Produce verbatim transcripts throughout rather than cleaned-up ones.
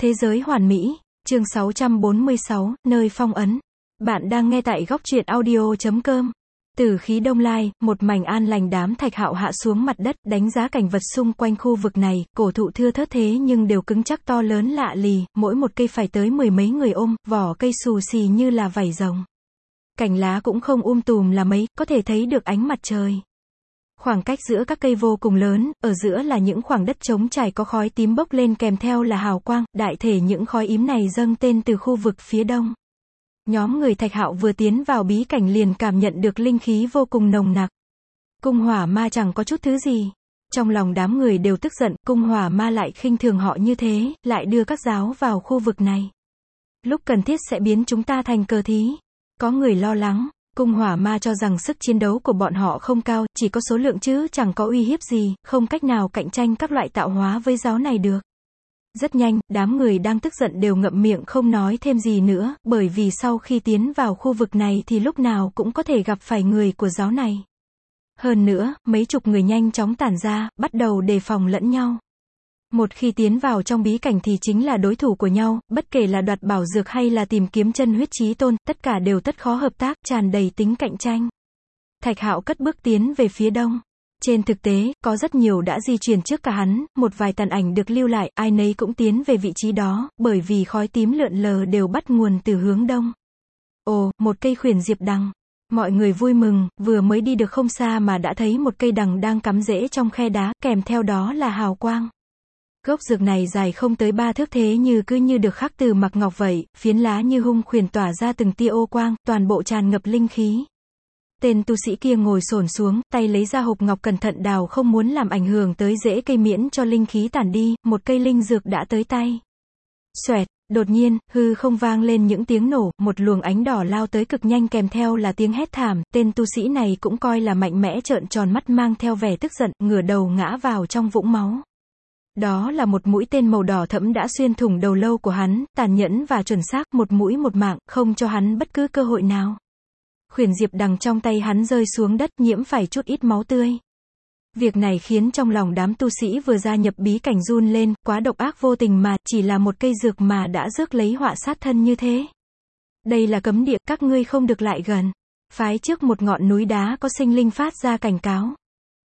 Thế giới hoàn mỹ, chương sáu trăm bốn mươi sáu, nơi phong ấn. Bạn đang nghe tại góc truyện audio chấm com. Từ khí đông lai, một mảnh an lành, đám Thạch Hạo hạ xuống mặt đất, đánh giá cảnh vật xung quanh khu vực này, cổ thụ thưa thớt thế nhưng đều cứng chắc to lớn lạ lì, mỗi một cây phải tới mười mấy người ôm, vỏ cây xù xì như là vảy rồng. Cành lá cũng không um tùm là mấy, có thể thấy được ánh mặt trời. Khoảng cách giữa các cây vô cùng lớn, ở giữa là những khoảng đất trống trải có khói tím bốc lên kèm theo là hào quang, đại thể những khói tím này dâng tên từ khu vực phía đông. Nhóm người Thạch Hạo vừa tiến vào bí cảnh liền cảm nhận được linh khí vô cùng nồng nặc. Cung hỏa ma chẳng có chút thứ gì. Trong lòng đám người đều tức giận, cung hỏa ma lại khinh thường họ như thế, lại đưa các giáo vào khu vực này. Lúc cần thiết sẽ biến chúng ta thành cờ thí. Có người lo lắng. Cung hỏa ma cho rằng sức chiến đấu của bọn họ không cao, chỉ có số lượng chứ chẳng có uy hiếp gì, không cách nào cạnh tranh các loại tạo hóa với giáo này được. Rất nhanh, đám người đang tức giận đều ngậm miệng không nói thêm gì nữa, bởi vì sau khi tiến vào khu vực này thì lúc nào cũng có thể gặp phải người của giáo này. Hơn nữa, mấy chục người nhanh chóng tản ra, bắt đầu đề phòng lẫn nhau. Một khi tiến vào trong bí cảnh thì chính là đối thủ của nhau, bất kể là đoạt bảo dược hay là tìm kiếm chân huyết chí tôn, tất cả đều tất khó hợp tác, tràn đầy tính cạnh tranh. Thạch Hạo cất bước tiến về phía đông. Trên thực tế, có rất nhiều đã di chuyển trước cả hắn, một vài tàn ảnh được lưu lại, ai nấy cũng tiến về vị trí đó, bởi vì khói tím lượn lờ đều bắt nguồn từ hướng đông. Ồ, một cây khuyển diệp đằng. Mọi người vui mừng, vừa mới đi được không xa mà đã thấy một cây đằng đang cắm rễ trong khe đá, kèm theo đó là hào quang. Gốc dược này dài không tới ba thước thế như cứ như được khắc từ mặc ngọc vậy, phiến lá như hung khuyển tỏa ra từng tia ô quang, toàn bộ tràn ngập linh khí. Tên tu sĩ kia ngồi xổm xuống, tay lấy ra hộp ngọc cẩn thận đào không muốn làm ảnh hưởng tới rễ cây miễn cho linh khí tản đi, một cây linh dược đã tới tay. Xoẹt, đột nhiên, hư không vang lên những tiếng nổ, một luồng ánh đỏ lao tới cực nhanh kèm theo là tiếng hét thảm, tên tu sĩ này cũng coi là mạnh mẽ trợn tròn mắt mang theo vẻ tức giận, ngửa đầu ngã vào trong vũng máu. Đó là một mũi tên màu đỏ thẫm đã xuyên thủng đầu lâu của hắn, tàn nhẫn và chuẩn xác, một mũi một mạng, không cho hắn bất cứ cơ hội nào. Khuyển diệp đằng trong tay hắn rơi xuống đất, nhiễm phải chút ít máu tươi. Việc này khiến trong lòng đám tu sĩ vừa gia nhập bí cảnh run lên, quá độc ác vô tình mà, chỉ là một cây dược mà đã rước lấy họa sát thân như thế. Đây là cấm địa, các ngươi không được lại gần. Phái trước một ngọn núi đá có sinh linh phát ra cảnh cáo.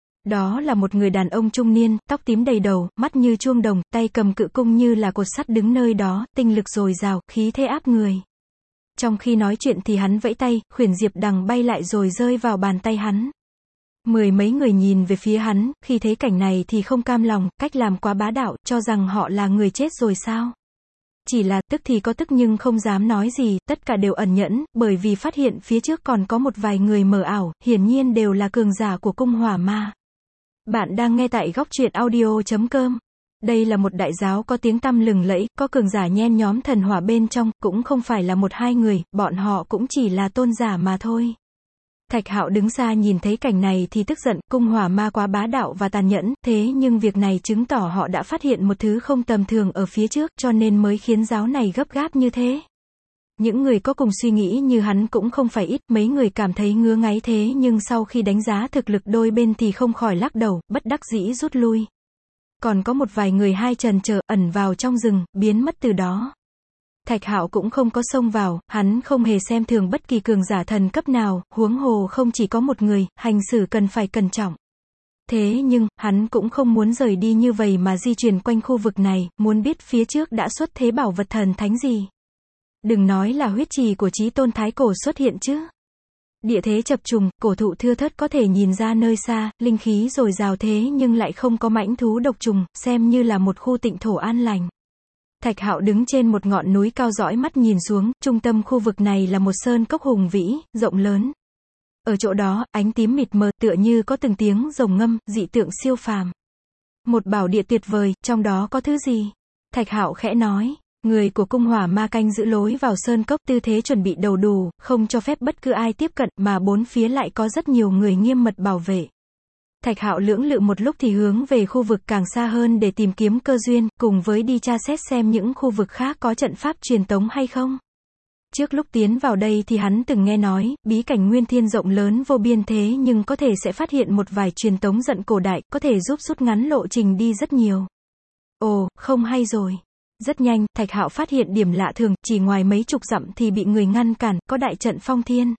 Đó là một người đàn ông trung niên, tóc tím đầy đầu, mắt như chuông đồng, tay cầm cự cung như là cột sắt đứng nơi đó, tinh lực dồi dào, khí thế áp người. Trong khi nói chuyện thì hắn vẫy tay, khuyển diệp đằng bay lại rồi rơi vào bàn tay hắn. Mười mấy người nhìn về phía hắn, khi thấy cảnh này thì không cam lòng, cách làm quá bá đạo, cho rằng họ là người chết rồi sao? Chỉ là, tức thì có tức nhưng không dám nói gì, tất cả đều ẩn nhẫn, bởi vì phát hiện phía trước còn có một vài người mờ ảo, hiển nhiên đều là cường giả của cung hỏa ma. Bạn đang nghe tại góc truyện audio chấm com. Đây là một đại giáo có tiếng tăm lừng lẫy, có cường giả nhen nhóm thần hỏa bên trong, cũng không phải là một hai người, bọn họ cũng chỉ là tôn giả mà thôi. Thạch Hạo đứng xa nhìn thấy cảnh này thì tức giận, cung hỏa ma quá bá đạo và tàn nhẫn, thế nhưng việc này chứng tỏ họ đã phát hiện một thứ không tầm thường ở phía trước, cho nên mới khiến giáo này gấp gáp như thế. Những người có cùng suy nghĩ như hắn cũng không phải ít, mấy người cảm thấy ngứa ngáy thế nhưng sau khi đánh giá thực lực đôi bên thì không khỏi lắc đầu, bất đắc dĩ rút lui. Còn có một vài người hai trần chờ, ẩn vào trong rừng, biến mất từ đó. Thạch Hạo cũng không có xông vào, hắn không hề xem thường bất kỳ cường giả thần cấp nào, huống hồ không chỉ có một người, hành xử cần phải cẩn trọng. Thế nhưng, hắn cũng không muốn rời đi như vậy mà di chuyển quanh khu vực này, muốn biết phía trước đã xuất thế bảo vật thần thánh gì. Đừng nói là huyết trì của chí tôn thái cổ xuất hiện chứ. Địa thế chập trùng, cổ thụ thưa thớt có thể nhìn ra nơi xa, linh khí dồi dào thế nhưng lại không có mãnh thú độc trùng, xem như là một khu tịnh thổ an lành. Thạch Hạo đứng trên một ngọn núi cao dõi mắt nhìn xuống, trung tâm khu vực này là một sơn cốc hùng vĩ, rộng lớn. Ở chỗ đó, ánh tím mịt mờ tựa như có từng tiếng rồng ngâm, dị tượng siêu phàm. Một bảo địa tuyệt vời, trong đó có thứ gì? Thạch Hạo khẽ nói. Người của cung hỏa ma canh giữ lối vào sơn cốc, tư thế chuẩn bị đầu đủ, không cho phép bất cứ ai tiếp cận, mà bốn phía lại có rất nhiều người nghiêm mật bảo vệ. Thạch Hạo lưỡng lự một lúc thì hướng về khu vực càng xa hơn để tìm kiếm cơ duyên, cùng với đi tra xét xem những khu vực khác có trận pháp truyền tống hay không. Trước lúc tiến vào đây thì hắn từng nghe nói, bí cảnh nguyên thiên rộng lớn vô biên thế nhưng có thể sẽ phát hiện một vài truyền tống trận cổ đại, có thể giúp rút ngắn lộ trình đi rất nhiều. Ồ, không hay rồi. Rất nhanh, Thạch Hạo phát hiện điểm lạ thường, chỉ ngoài mấy chục dặm thì bị người ngăn cản, có đại trận phong thiên.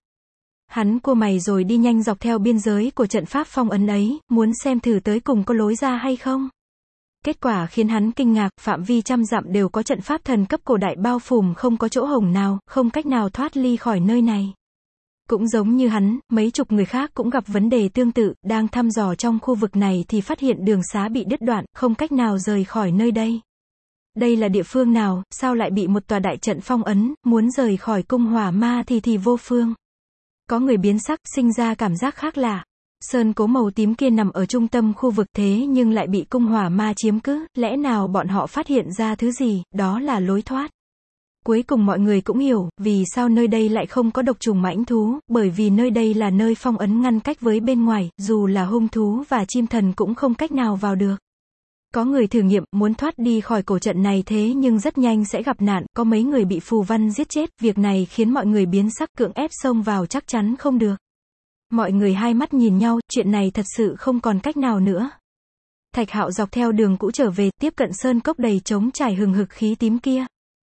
Hắn cua mày rồi đi nhanh dọc theo biên giới của trận pháp phong ấn ấy, muốn xem thử tới cùng có lối ra hay không. Kết quả khiến hắn kinh ngạc, phạm vi trăm dặm đều có trận pháp thần cấp cổ đại bao phủ, không có chỗ hổng nào, không cách nào thoát ly khỏi nơi này. Cũng giống như hắn, mấy chục người khác cũng gặp vấn đề tương tự, đang thăm dò trong khu vực này thì phát hiện đường xá bị đứt đoạn, không cách nào rời khỏi nơi đây. Đây là địa phương nào, sao lại bị một tòa đại trận phong ấn, muốn rời khỏi cung hỏa ma thì thì vô phương. Có người biến sắc, sinh ra cảm giác khác lạ. Sơn cố màu tím kia nằm ở trung tâm khu vực thế nhưng lại bị cung hỏa ma chiếm cứ, lẽ nào bọn họ phát hiện ra thứ gì, đó là lối thoát. Cuối cùng mọi người cũng hiểu, vì sao nơi đây lại không có độc trùng mãnh thú, bởi vì nơi đây là nơi phong ấn ngăn cách với bên ngoài, dù là hung thú và chim thần cũng không cách nào vào được. Có người thử nghiệm, muốn thoát đi khỏi cổ trận này thế nhưng rất nhanh sẽ gặp nạn, có mấy người bị phù văn giết chết, việc này khiến mọi người biến sắc, cưỡng ép xông vào chắc chắn không được. Mọi người hai mắt nhìn nhau, chuyện này thật sự không còn cách nào nữa. Thạch Hạo dọc theo đường cũ trở về, tiếp cận sơn cốc đầy trống trải hừng hực khí tím kia.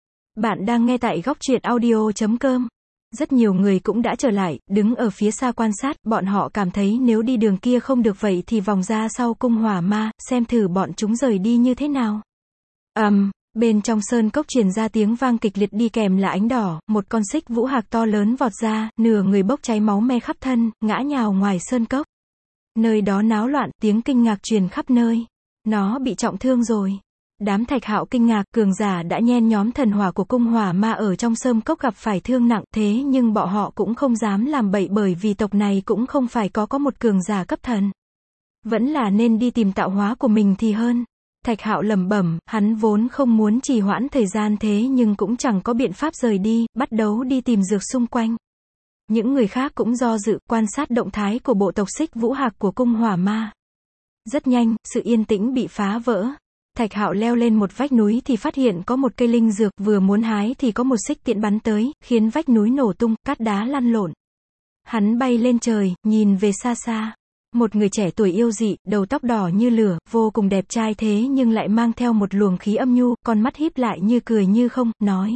Bạn đang nghe tại góc truyện audio chấm com. Rất nhiều người cũng đã trở lại, đứng ở phía xa quan sát, bọn họ cảm thấy nếu đi đường kia không được vậy thì vòng ra sau cung hỏa ma, xem thử bọn chúng rời đi như thế nào. ầm, um, bên trong sơn cốc truyền ra tiếng vang kịch liệt đi kèm là ánh đỏ, một con xích vũ hạc to lớn vọt ra, nửa người bốc cháy máu me khắp thân, ngã nhào ngoài sơn cốc. Nơi đó náo loạn, tiếng kinh ngạc truyền khắp nơi. Nó bị trọng thương rồi. Đám Thạch Hạo kinh ngạc, cường giả đã nhen nhóm thần hỏa của cung hỏa ma ở trong sơn cốc gặp phải thương nặng, thế nhưng bọn họ cũng không dám làm bậy bởi vì tộc này cũng không phải có có một cường giả cấp thần. Vẫn là nên đi tìm tạo hóa của mình thì hơn. Thạch Hạo lẩm bẩm, hắn vốn không muốn trì hoãn thời gian thế nhưng cũng chẳng có biện pháp rời đi, bắt đầu đi tìm dược xung quanh. Những người khác cũng do dự, quan sát động thái của bộ tộc xích vũ hạc của cung hỏa ma. Rất nhanh, sự yên tĩnh bị phá vỡ. Thạch Hạo leo lên một vách núi thì phát hiện có một cây linh dược, vừa muốn hái thì có một xích tiễn bắn tới, khiến vách núi nổ tung, cát đá lăn lộn. Hắn bay lên trời, nhìn về xa xa. Một người trẻ tuổi yêu dị, đầu tóc đỏ như lửa, vô cùng đẹp trai thế nhưng lại mang theo một luồng khí âm nhu, con mắt híp lại như cười như không, nói.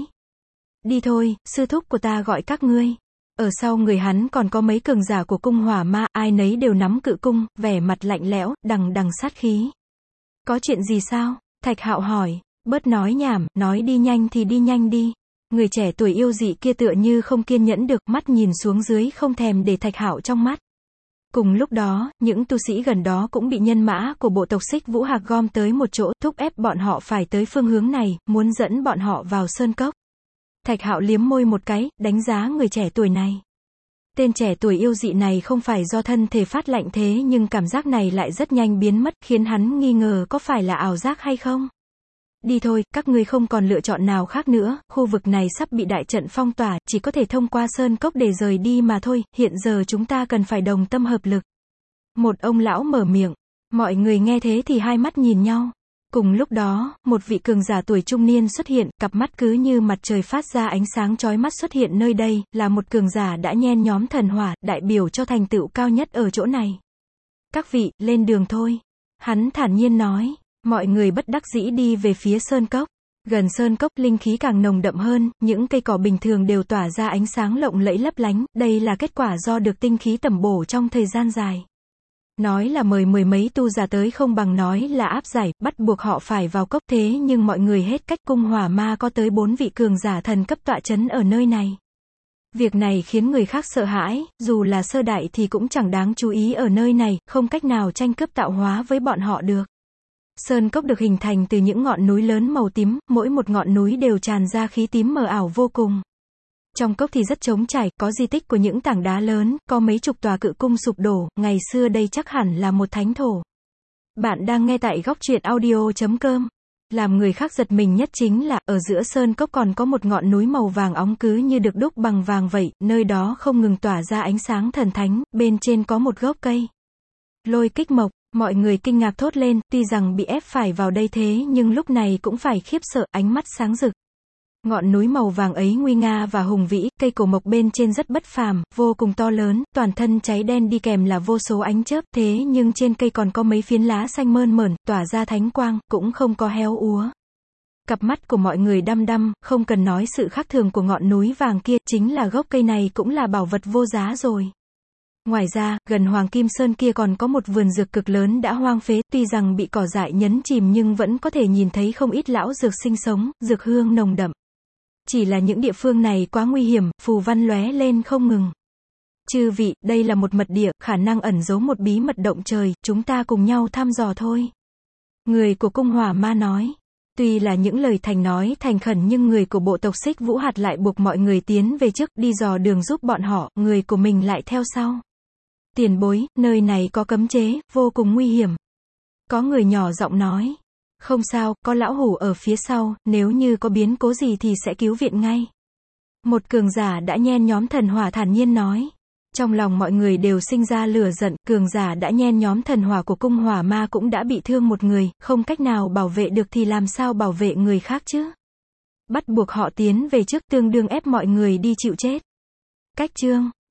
Đi thôi, sư thúc của ta gọi các ngươi. Ở sau người hắn còn có mấy cường giả của cung hỏa ma, ai nấy đều nắm cự cung, vẻ mặt lạnh lẽo, đằng đằng sát khí. Có chuyện gì sao? Thạch Hạo hỏi. Bớt nói nhảm, nói đi nhanh thì đi nhanh đi. Người trẻ tuổi yêu dị kia tựa như không kiên nhẫn được, mắt nhìn xuống dưới không thèm để Thạch Hạo trong mắt. Cùng lúc đó, những tu sĩ gần đó cũng bị nhân mã của bộ tộc xích vũ hạc gom tới một chỗ, thúc ép bọn họ phải tới phương hướng này, muốn dẫn bọn họ vào sơn cốc. Thạch Hạo liếm môi một cái, đánh giá người trẻ tuổi này. Tên trẻ tuổi yêu dị này không phải do thân thể phát lạnh thế nhưng cảm giác này lại rất nhanh biến mất, khiến hắn nghi ngờ có phải là ảo giác hay không. Đi thôi, các ngươi không còn lựa chọn nào khác nữa, khu vực này sắp bị đại trận phong tỏa, chỉ có thể thông qua sơn cốc để rời đi mà thôi, hiện giờ chúng ta cần phải đồng tâm hợp lực. Một ông lão mở miệng, mọi người nghe thế thì hai mắt nhìn nhau. Cùng lúc đó, một vị cường giả tuổi trung niên xuất hiện, cặp mắt cứ như mặt trời phát ra ánh sáng chói mắt xuất hiện nơi đây, là một cường giả đã nhen nhóm thần hỏa, đại biểu cho thành tựu cao nhất ở chỗ này. Các vị, lên đường thôi. Hắn thản nhiên nói, mọi người bất đắc dĩ đi về phía sơn cốc. Gần sơn cốc, linh khí càng nồng đậm hơn, những cây cỏ bình thường đều tỏa ra ánh sáng lộng lẫy lấp lánh, đây là kết quả do được tinh khí tẩm bổ trong thời gian dài. Nói là mời mười mấy tu giả tới không bằng nói là áp giải, bắt buộc họ phải vào cốc thế nhưng mọi người hết cách, cung hỏa ma có tới bốn vị cường giả thần cấp tọa chấn ở nơi này. Việc này khiến người khác sợ hãi, dù là sơ đại thì cũng chẳng đáng chú ý ở nơi này, không cách nào tranh cướp tạo hóa với bọn họ được. Sơn cốc được hình thành từ những ngọn núi lớn màu tím, mỗi một ngọn núi đều tràn ra khí tím mờ ảo vô cùng. Trong cốc thì rất trống trải, có di tích của những tảng đá lớn, có mấy chục tòa cự cung sụp đổ, ngày xưa đây chắc hẳn là một thánh thổ. Bạn đang nghe tại góc truyện audio chấm com. Làm người khác giật mình nhất chính là, ở giữa sơn cốc còn có một ngọn núi màu vàng óng cứ như được đúc bằng vàng vậy, nơi đó không ngừng tỏa ra ánh sáng thần thánh, bên trên có một gốc cây. Lôi kích mộc, mọi người kinh ngạc thốt lên, tuy rằng bị ép phải vào đây thế nhưng lúc này cũng phải khiếp sợ, ánh mắt sáng rực. Ngọn núi màu vàng ấy nguy nga và hùng vĩ, cây cổ mộc bên trên rất bất phàm, vô cùng to lớn, toàn thân cháy đen đi kèm là vô số ánh chớp, thế nhưng trên cây còn có mấy phiến lá xanh mơn mởn, tỏa ra thánh quang, cũng không có héo úa. Cặp mắt của mọi người đăm đăm, không cần nói sự khác thường của ngọn núi vàng kia, chính là gốc cây này cũng là bảo vật vô giá rồi. Ngoài ra, gần Hoàng Kim Sơn kia còn có một vườn dược cực lớn đã hoang phế, tuy rằng bị cỏ dại nhấn chìm nhưng vẫn có thể nhìn thấy không ít lão dược sinh sống, dược hương nồng đậm. Chỉ là những địa phương này quá nguy hiểm, phù văn lóe lên không ngừng. Chư vị, đây là một mật địa, khả năng ẩn giấu một bí mật động trời, chúng ta cùng nhau thăm dò thôi. Người của cung hỏa ma nói. Tuy là những lời thành nói thành khẩn nhưng người của bộ tộc Xích Vũ Hạt lại buộc mọi người tiến về trước, đi dò đường giúp bọn họ, người của mình lại theo sau. Tiền bối, nơi này có cấm chế, vô cùng nguy hiểm. Có người nhỏ giọng nói. Không sao, có lão hủ ở phía sau, nếu như có biến cố gì thì sẽ cứu viện ngay. Một cường giả đã nhen nhóm thần hỏa thản nhiên nói. Trong lòng mọi người đều sinh ra lửa giận, cường giả đã nhen nhóm thần hỏa của cung hỏa ma cũng đã bị thương một người, không cách nào bảo vệ được thì làm sao bảo vệ người khác chứ? Bắt buộc họ tiến về trước, tương đương ép mọi người đi chịu chết. Cách chương